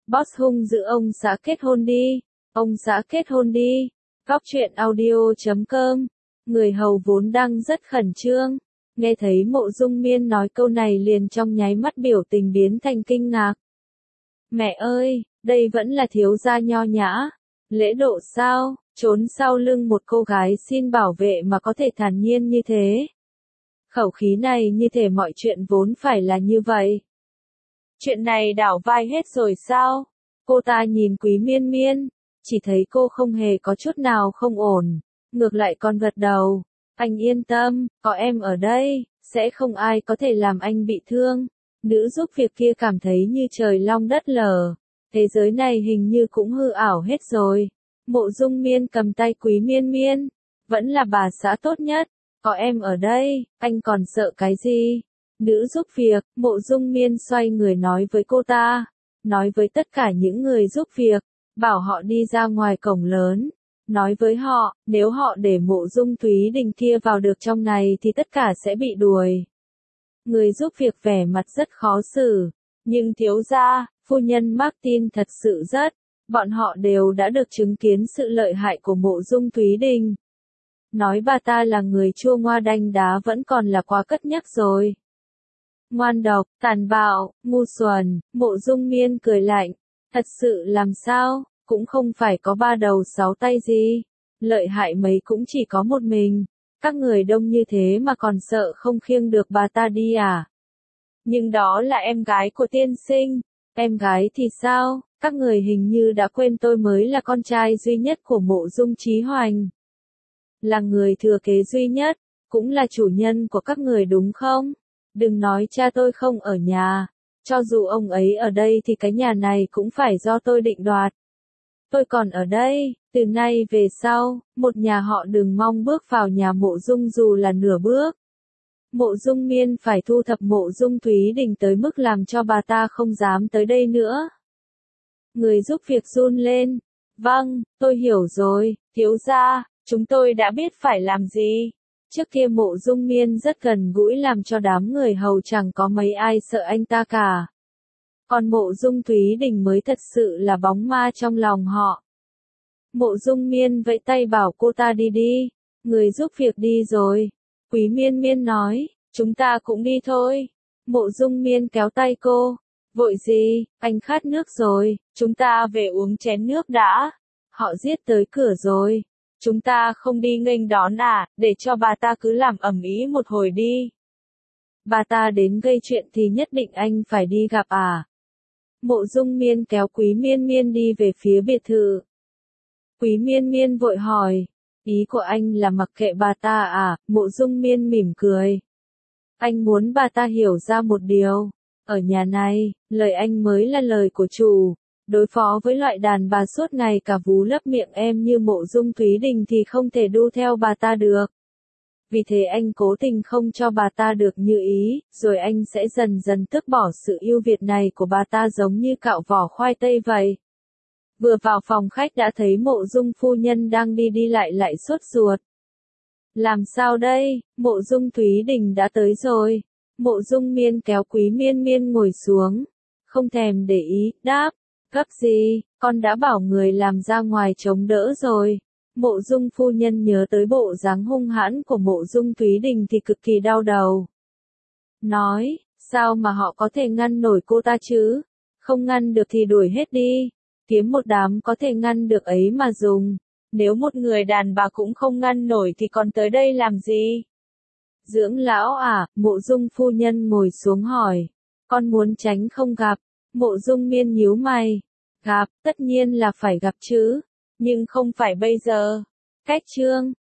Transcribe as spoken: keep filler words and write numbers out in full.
Boss hung dữ ông xã kết hôn đi, ông xã kết hôn đi. Góc truyện audio chấm com. Người hầu vốn đang rất khẩn trương, nghe thấy Mộ Dung Miên nói câu này liền trong nháy mắt biểu tình biến thành kinh ngạc. Mẹ ơi, đây vẫn là thiếu gia nho nhã, lễ độ sao, trốn sau lưng một cô gái xin bảo vệ mà có thể thản nhiên như thế. Khẩu khí này như thể mọi chuyện vốn phải là như vậy. Chuyện này đảo vai hết rồi sao? Cô ta nhìn Quý Miên Miên, chỉ thấy cô không hề có chút nào không ổn, ngược lại còn gật đầu. Anh yên tâm, có em ở đây, sẽ không ai có thể làm anh bị thương. Nữ giúp việc kia cảm thấy như trời long đất lở, thế giới này hình như cũng hư ảo hết rồi. Mộ Dung Miên cầm tay Quý Miên Miên, vẫn là bà xã tốt nhất, có em ở đây, anh còn sợ cái gì? Nữ giúp việc, Mộ Dung Miên xoay người nói với cô ta, nói với tất cả những người giúp việc, bảo họ đi ra ngoài cổng lớn, nói với họ, nếu họ để Mộ Dung Thúy Đình kia vào được trong này thì tất cả sẽ bị đuổi. Người giúp việc vẻ mặt rất khó xử, nhưng thiếu gia, phu nhân Martin thật sự rất, bọn họ đều đã được chứng kiến sự lợi hại của Mộ Dung Thúy Đình. Nói bà ta là người chua ngoa đanh đá vẫn còn là quá cất nhắc rồi. Ngoan độc, tàn bạo, ngu xuẩn, Mộ Dung Miên cười lạnh, thật sự làm sao, cũng không phải có ba đầu sáu tay gì, lợi hại mấy cũng chỉ có một mình, các người đông như thế mà còn sợ không khiêng được bà ta đi à? Nhưng đó là em gái của tiên sinh, em gái thì sao, các người hình như đã quên tôi mới là con trai duy nhất của Mộ Dung Chí Hoành. Là người thừa kế duy nhất, cũng là chủ nhân của các người đúng không? Đừng nói cha tôi không ở nhà, cho dù ông ấy ở đây thì cái nhà này cũng phải do tôi định đoạt. Tôi còn ở đây, từ nay về sau, một nhà họ đừng mong bước vào nhà Mộ Dung dù là nửa bước. Mộ Dung Miên phải thu thập Mộ Dung Thúy Đình tới mức làm cho bà ta không dám tới đây nữa. Người giúp việc run lên, vâng, tôi hiểu rồi, thiếu gia, chúng tôi đã biết phải làm gì. Trước kia Mộ Dung Miên rất gần gũi làm cho đám người hầu chẳng có mấy ai sợ anh ta cả. Còn Mộ Dung Thúy Đình mới thật sự là bóng ma trong lòng họ. Mộ Dung Miên vẫy tay bảo cô ta đi đi, người giúp việc đi rồi. Quý Miên Miên nói, chúng ta cũng đi thôi. Mộ Dung Miên kéo tay cô, vội gì, anh khát nước rồi, chúng ta về uống chén nước đã. Họ giết tới cửa rồi. Chúng ta không đi nghênh đón à, để cho bà ta cứ làm ầm ĩ một hồi đi. Bà ta đến gây chuyện thì nhất định anh phải đi gặp à. Mộ Dung Miên kéo Quý Miên Miên đi về phía biệt thự. Quý Miên Miên vội hỏi, ý của anh là mặc kệ bà ta à, Mộ Dung Miên mỉm cười. Anh muốn bà ta hiểu ra một điều, ở nhà này, lời anh mới là lời của chủ. Đối phó với loại đàn bà suốt ngày cả vú lấp miệng em như Mộ Dung Thúy Đình thì không thể đu theo bà ta được. Vì thế anh cố tình không cho bà ta được như ý, rồi anh sẽ dần dần tước bỏ sự ưu việt này của bà ta giống như cạo vỏ khoai tây vậy. Vừa vào phòng khách đã thấy Mộ Dung phu nhân đang đi đi lại lại sốt ruột. Làm sao đây, Mộ Dung Thúy Đình đã tới rồi. Mộ Dung Miên kéo Quý Miên Miên ngồi xuống, không thèm để ý, đáp. Gấp gì, con đã bảo người làm ra ngoài chống đỡ rồi. Mộ Dung phu nhân nhớ tới bộ dáng hung hãn của Mộ Dung Thúy Đình thì cực kỳ đau đầu. Nói, sao mà họ có thể ngăn nổi cô ta chứ? Không ngăn được thì đuổi hết đi. Kiếm một đám có thể ngăn được ấy mà dùng. Nếu một người đàn bà cũng không ngăn nổi thì còn tới đây làm gì? Dưỡng lão à, Mộ Dung phu nhân ngồi xuống hỏi. Con muốn tránh không gặp. Mộ Dung Miên nhíu mày. Gặp, tất nhiên là phải gặp chứ. Nhưng không phải bây giờ. Cách chương.